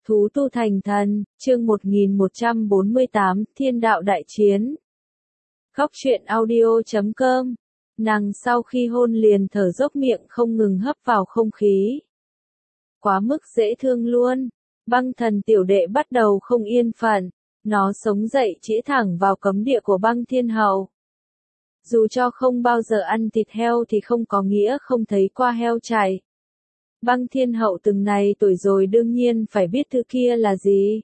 Thú tu thành thần, chương 1148, Thiên đạo đại chiến. Góc truyện audio.com. Nàng sau khi hôn liền thở dốc, miệng không ngừng hấp vào không khí. Quá mức dễ thương luôn. Băng thần tiểu đệ bắt đầu không yên phận. Nó sống dậy chĩa thẳng vào cấm địa của băng thiên hậu. Dù cho không bao giờ ăn thịt heo thì không có nghĩa không thấy qua heo chạy. Băng thiên hậu từng này tuổi rồi đương nhiên phải biết thứ kia là gì.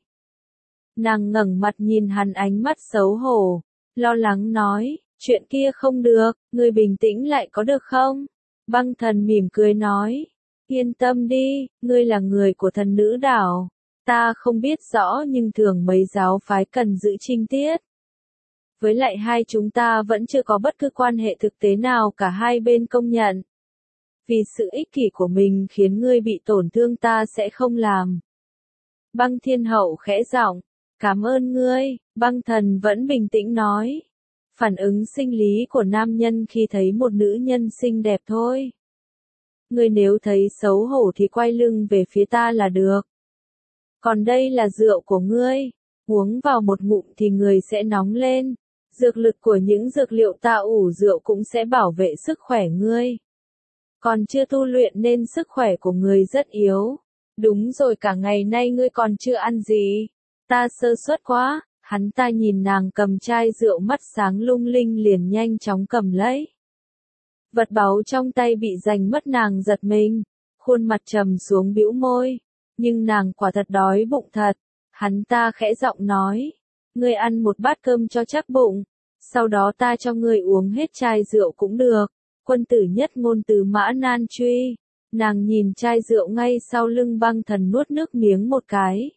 Nàng ngẩng mặt nhìn hắn, ánh mắt xấu hổ, lo lắng nói, chuyện kia không được, ngươi bình tĩnh lại có được không? Băng thần mỉm cười nói, yên tâm đi, ngươi là người của thần nữ đảo. Ta không biết rõ nhưng thường mấy giáo phái cần giữ trinh tiết. Với lại hai chúng ta vẫn chưa có bất cứ quan hệ thực tế nào cả hai bên công nhận. Vì sự ích kỷ của mình khiến ngươi bị tổn thương ta sẽ không làm. Băng thiên hậu khẽ giọng, cảm ơn ngươi, băng thần vẫn bình tĩnh nói. Phản ứng sinh lý của nam nhân khi thấy một nữ nhân xinh đẹp thôi. Ngươi nếu thấy xấu hổ thì quay lưng về phía ta là được. Còn đây là rượu của ngươi, uống vào một ngụm thì người sẽ nóng lên. Dược lực của những dược liệu ta ủ rượu cũng sẽ bảo vệ sức khỏe ngươi. Còn chưa tu luyện nên sức khỏe của người rất yếu. Đúng rồi, cả ngày nay ngươi còn chưa ăn gì. Ta sơ suất quá. Hắn ta nhìn nàng cầm chai rượu, mắt sáng lung linh, liền nhanh chóng cầm lấy. Vật báu trong tay bị giành mất, nàng giật mình, khuôn mặt trầm xuống bĩu môi. Nhưng nàng quả thật đói bụng thật. Hắn ta khẽ giọng nói, ngươi ăn một bát cơm cho chắc bụng, sau đó ta cho ngươi uống hết chai rượu cũng được. Quân tử nhất ngôn từ mã nan truy. Nàng nhìn chai rượu ngay sau lưng băng thần, nuốt nước miếng một cái.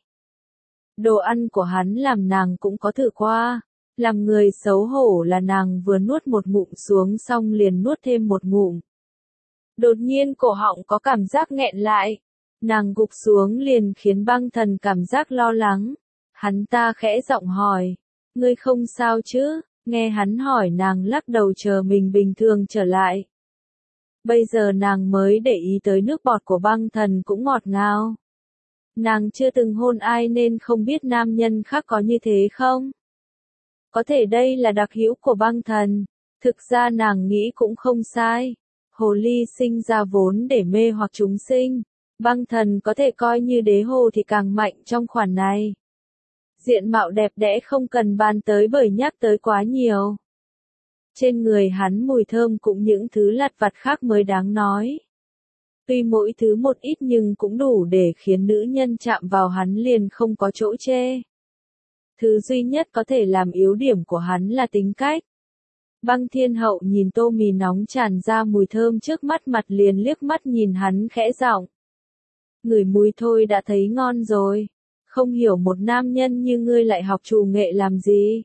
Đồ ăn của hắn làm nàng cũng có thử qua. Làm người xấu hổ là nàng vừa nuốt một ngụm xuống xong liền nuốt thêm một ngụm. Đột nhiên cổ họng có cảm giác nghẹn lại. Nàng gục xuống liền khiến băng thần cảm giác lo lắng. Hắn ta khẽ giọng hỏi, ngươi không sao chứ? Nghe hắn hỏi, nàng lắc đầu chờ mình bình thường trở lại. Bây giờ nàng mới để ý tới nước bọt của băng thần cũng ngọt ngào. Nàng chưa từng hôn ai nên không biết nam nhân khác có như thế không? Có thể đây là đặc hữu của băng thần. Thực ra nàng nghĩ cũng không sai. Hồ ly sinh ra vốn để mê hoặc chúng sinh. Băng thần có thể coi như đế hồ thì càng mạnh trong khoản này. Diện mạo đẹp đẽ không cần bàn tới bởi nhắc tới quá nhiều. Trên người hắn mùi thơm cũng những thứ lặt vặt khác mới đáng nói. Tuy mỗi thứ một ít nhưng cũng đủ để khiến nữ nhân chạm vào hắn liền không có chỗ chê. Thứ duy nhất có thể làm yếu điểm của hắn là tính cách. Băng thiên hậu nhìn tô mì nóng tràn ra mùi thơm trước mắt, mặt liền liếc mắt nhìn hắn khẽ giọng. Ngửi mùi thôi đã thấy ngon rồi. Không hiểu một nam nhân như ngươi lại học trù nghệ làm gì.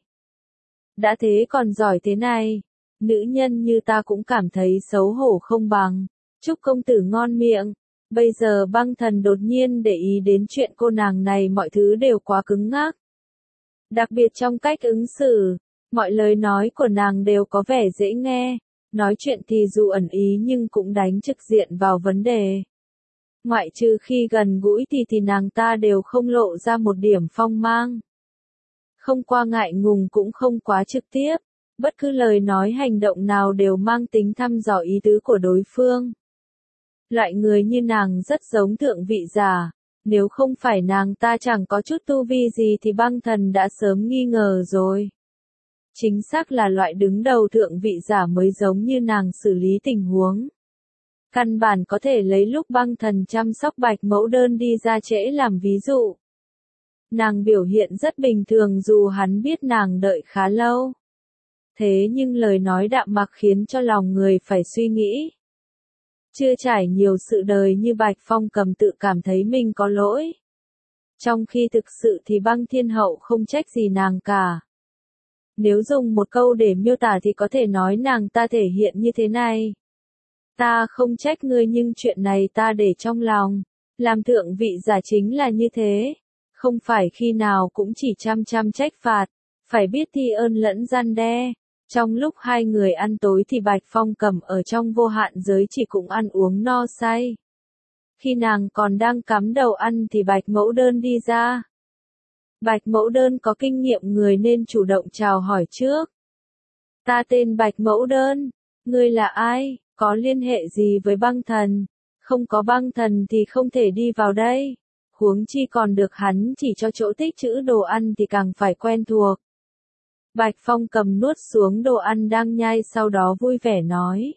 Đã thế còn giỏi thế này. Nữ nhân như ta cũng cảm thấy xấu hổ không bằng. Chúc công tử ngon miệng. Bây giờ băng thần đột nhiên để ý đến chuyện cô nàng này, mọi thứ đều quá cứng ngắc. Đặc biệt trong cách ứng xử, mọi lời nói của nàng đều có vẻ dễ nghe. Nói chuyện thì dù ẩn ý nhưng cũng đánh trực diện vào vấn đề. Ngoại trừ khi gần gũi thì nàng ta đều không lộ ra một điểm phong mang. Không qua ngại ngùng cũng không quá trực tiếp. Bất cứ lời nói hành động nào đều mang tính thăm dò ý tứ của đối phương. Loại người như nàng rất giống thượng vị giả. Nếu không phải nàng ta chẳng có chút tu vi gì thì băng thần đã sớm nghi ngờ rồi. Chính xác là loại đứng đầu thượng vị giả mới giống như nàng xử lý tình huống. Căn bản có thể lấy lúc băng thần chăm sóc bạch mẫu đơn đi ra trễ làm ví dụ. Nàng biểu hiện rất bình thường dù hắn biết nàng đợi khá lâu. Thế nhưng lời nói đạm mạc khiến cho lòng người phải suy nghĩ. Chưa trải nhiều sự đời như Bạch Phong Cầm tự cảm thấy mình có lỗi. Trong khi thực sự thì băng thiên hậu không trách gì nàng cả. Nếu dùng một câu để miêu tả thì có thể nói nàng ta thể hiện như thế này. Ta không trách ngươi nhưng chuyện này ta để trong lòng. Làm thượng vị giả chính là như thế. Không phải khi nào cũng chỉ chăm trách phạt. Phải biết thi ơn lẫn răn đe. Trong lúc hai người ăn tối thì Bạch Phong Cầm ở trong vô hạn giới chỉ cũng ăn uống no say. Khi nàng còn đang cắm đầu ăn thì Bạch Mẫu Đơn đi ra. Bạch Mẫu Đơn có kinh nghiệm người nên chủ động chào hỏi trước. Ta tên Bạch Mẫu Đơn, ngươi là ai, có liên hệ gì với băng thần? Không có băng thần thì không thể đi vào đây. Huống chi còn được hắn chỉ cho chỗ tích trữ đồ ăn thì càng phải quen thuộc. Bạch Phong Cầm nuốt xuống đồ ăn đang nhai sau đó vui vẻ nói.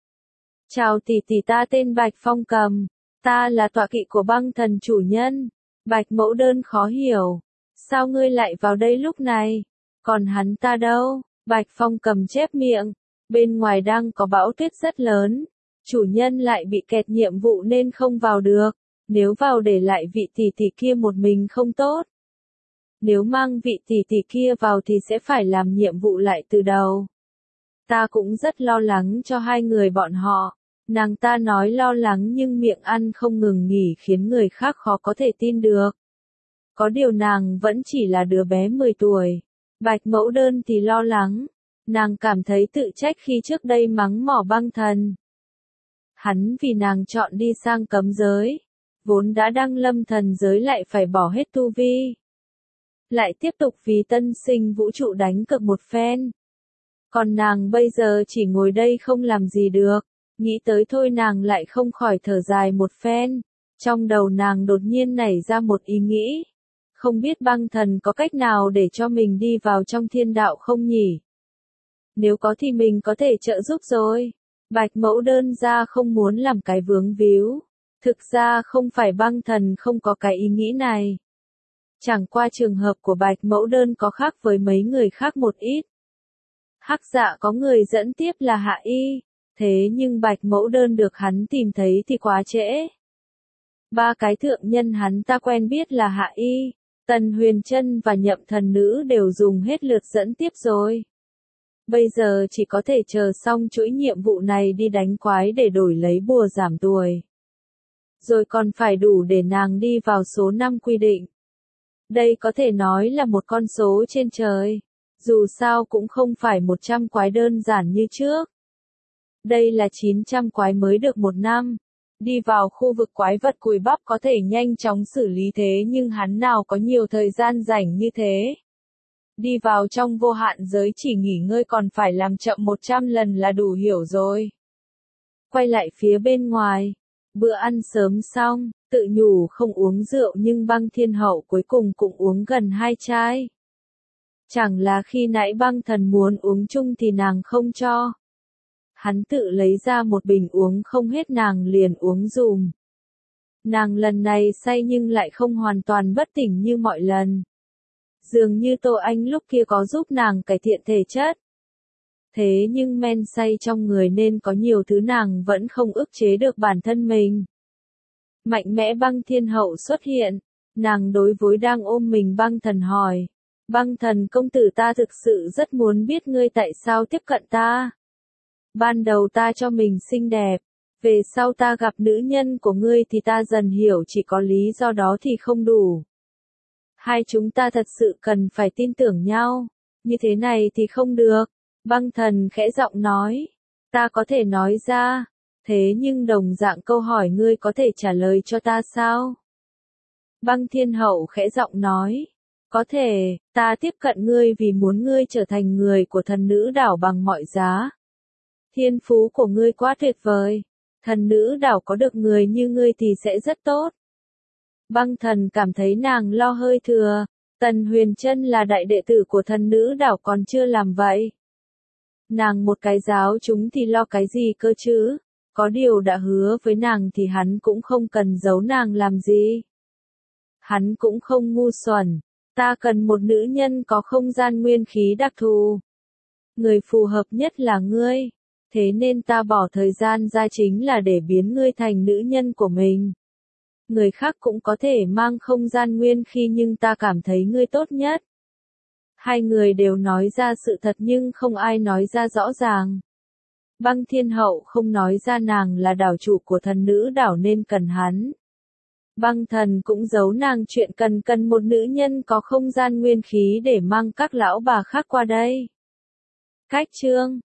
Chào tỷ tỷ, ta tên Bạch Phong Cầm, ta là tọa kỵ của băng thần chủ nhân. Bạch Mẫu Đơn khó hiểu. Sao ngươi lại vào đây lúc này? Còn hắn ta đâu? Bạch Phong Cầm chép miệng. Bên ngoài đang có bão tuyết rất lớn. Chủ nhân lại bị kẹt nhiệm vụ nên không vào được. Nếu vào để lại vị tỷ tỷ kia một mình không tốt. Nếu mang vị tỷ tỷ kia vào thì sẽ phải làm nhiệm vụ lại từ đầu. Ta cũng rất lo lắng cho hai người bọn họ. Nàng ta nói lo lắng nhưng miệng ăn không ngừng nghỉ khiến người khác khó có thể tin được. Có điều nàng vẫn chỉ là đứa bé 10 tuổi. Bạch Mẫu Đơn thì lo lắng. Nàng cảm thấy tự trách khi trước đây mắng mỏ băng thần. Hắn vì nàng chọn đi sang cấm giới. Vốn đã đăng lâm thần giới lại phải bỏ hết tu vi. Lại tiếp tục vì tân sinh vũ trụ đánh cược một phen. Còn nàng bây giờ chỉ ngồi đây không làm gì được. Nghĩ tới thôi nàng lại không khỏi thở dài một phen. Trong đầu nàng đột nhiên nảy ra một ý nghĩ. Không biết băng thần có cách nào để cho mình đi vào trong thiên đạo không nhỉ? Nếu có thì mình có thể trợ giúp rồi. Bạch Mẫu Đơn ra không muốn làm cái vướng víu. Thực ra không phải băng thần không có cái ý nghĩ này. Chẳng qua trường hợp của Bạch Mẫu Đơn có khác với mấy người khác một ít. Hắc Dạ có người dẫn tiếp là Hạ Y. Thế nhưng Bạch Mẫu Đơn được hắn tìm thấy thì quá trễ. Ba cái thượng nhân hắn ta quen biết là Hạ Y, Tần Huyền Trân và Nhậm Thần Nữ đều dùng hết lượt dẫn tiếp rồi. Bây giờ chỉ có thể chờ xong chuỗi nhiệm vụ này đi đánh quái để đổi lấy bùa giảm tuổi. Rồi còn phải đủ để nàng đi vào số 5 quy định. Đây có thể nói là một con số trên trời. Dù sao cũng không phải 100 quái đơn giản như trước. Đây là 900 quái mới được một năm. Đi vào khu vực quái vật cùi bắp có thể nhanh chóng xử lý thế nhưng hắn nào có nhiều thời gian rảnh như thế. Đi vào trong vô hạn giới chỉ nghỉ ngơi còn phải làm chậm 100 lần là đủ hiểu rồi. Quay lại phía bên ngoài. Bữa ăn sớm xong, tự nhủ không uống rượu nhưng băng thiên hậu cuối cùng cũng uống gần 2 chai. Chẳng là khi nãy băng thần muốn uống chung thì nàng không cho. Hắn tự lấy ra một bình uống không hết nàng liền uống dùm. Nàng lần này say nhưng lại không hoàn toàn bất tỉnh như mọi lần. Dường như Tô Anh lúc kia có giúp nàng cải thiện thể chất. Thế nhưng men say trong người nên có nhiều thứ nàng vẫn không ức chế được bản thân mình. Mạnh mẽ băng thiên hậu xuất hiện. Nàng đối với đang ôm mình băng thần hỏi. Băng thần công tử, ta thực sự rất muốn biết ngươi tại sao tiếp cận ta. Ban đầu ta cho mình xinh đẹp. Về sau ta gặp nữ nhân của ngươi thì ta dần hiểu chỉ có lý do đó thì không đủ. Hai chúng ta thật sự cần phải tin tưởng nhau. Như thế này thì không được. Băng thần khẽ giọng nói. Ta có thể nói ra. Thế nhưng đồng dạng câu hỏi ngươi có thể trả lời cho ta sao? Băng thiên hậu khẽ giọng nói. Có thể, ta tiếp cận ngươi vì muốn ngươi trở thành người của thần nữ đảo bằng mọi giá. Thiên phú của ngươi quá tuyệt vời. Thần nữ đảo có được người như ngươi thì sẽ rất tốt. Băng thần cảm thấy nàng lo hơi thừa. Tần Huyền Trân là đại đệ tử của thần nữ đảo còn chưa làm vậy. Nàng một cái giáo chúng thì lo cái gì cơ chứ? Có điều đã hứa với nàng thì hắn cũng không cần giấu nàng làm gì. Hắn cũng không ngu xuẩn. Ta cần một nữ nhân có không gian nguyên khí đặc thù. Người phù hợp nhất là ngươi. Thế nên ta bỏ thời gian ra chính là để biến ngươi thành nữ nhân của mình. Người khác cũng có thể mang không gian nguyên khí nhưng ta cảm thấy ngươi tốt nhất. Hai người đều nói ra sự thật nhưng không ai nói ra rõ ràng. Băng thiên hậu không nói ra nàng là đảo chủ của thần nữ đảo nên cần hắn. Băng thần cũng giấu nàng chuyện cần một nữ nhân có không gian nguyên khí để mang các lão bà khác qua đây. Cách chương